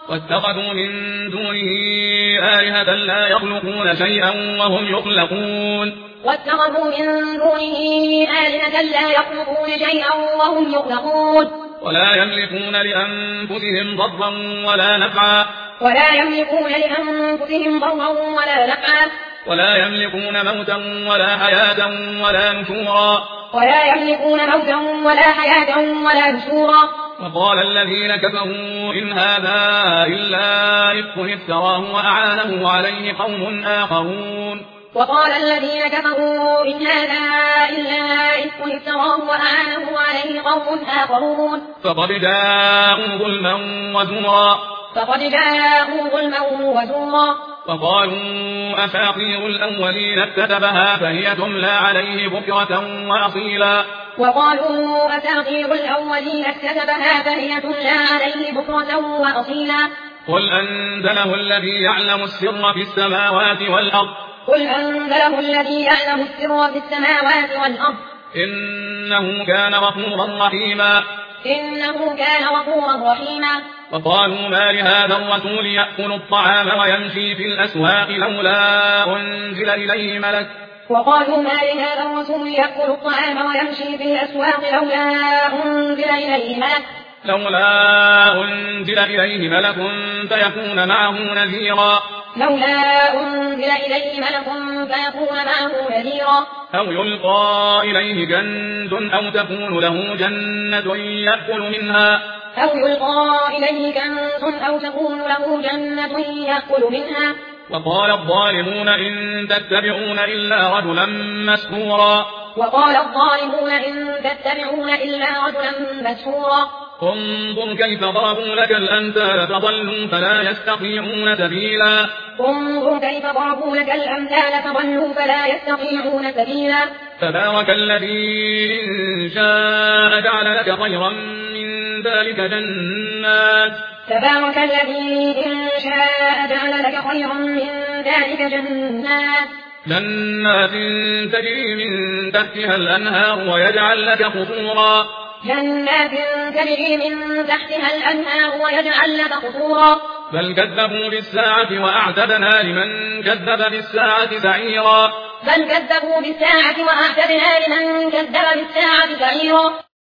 واتخذوا من دونه آلهة لا يخلقون شيئا وهم يخلقون واتخذوا من دونه آلهة لا يخلقون شيئا وهم يخلقون ولا يملكون لأنفسهم ضرا ولا نفعا ولا يملكون لأنفسهم ضرا ولا نفعا ولا يملكون موتا ولا حياة ولا نشورا ولا يملكون موتا ولا حياة ولا نشورا وقال الذين كفروا إن هذا إلا إفك افتراه وأعانه عليه قوم آخرون وقال الذين كفروا إن هذا إلا إفك افتراه وأعانه عليه قوم آخرون فقد جاءوا ظلما وزورا وقالوا أساطير الأولين اكتتبها فهي تملى عليه بكرة وأصيلا وقالوا أساطير الأولين اكتتبها فهي تملى عليه بكرة وأصيلا قل أنزله الذي يعلم السر في السماوات والأرض قل أنزله الذي يعلم السر في السماوات والأرض إنه كان غفورا رحيما وقالوا ما لهذا الرسول يأكل الطعام ويمشي في الأسواق لولا أنزل إليه ملك وقالوا ما لهذا الرسول يأكل الطعام ويمشي في الأسواق لولا أنزل إليه ملك فيكون معه نذيرا أو يلقى إليه كنز أو تكون له جنة يأكل منها وقال الظالمون إن تتبعون إلا رجلا مسحورا انظر كيف ضربوا لك الأمثال فضلوا فلا يستطيعون سبيلا تبارك الذي إن شاء جعل لك خيرا من ذلك جنات تجري من تحتها الأنهار ويجعل لك قصورا بل كذبوا بالساعة وأعتدنا لمن كذب بالساعة سعيرا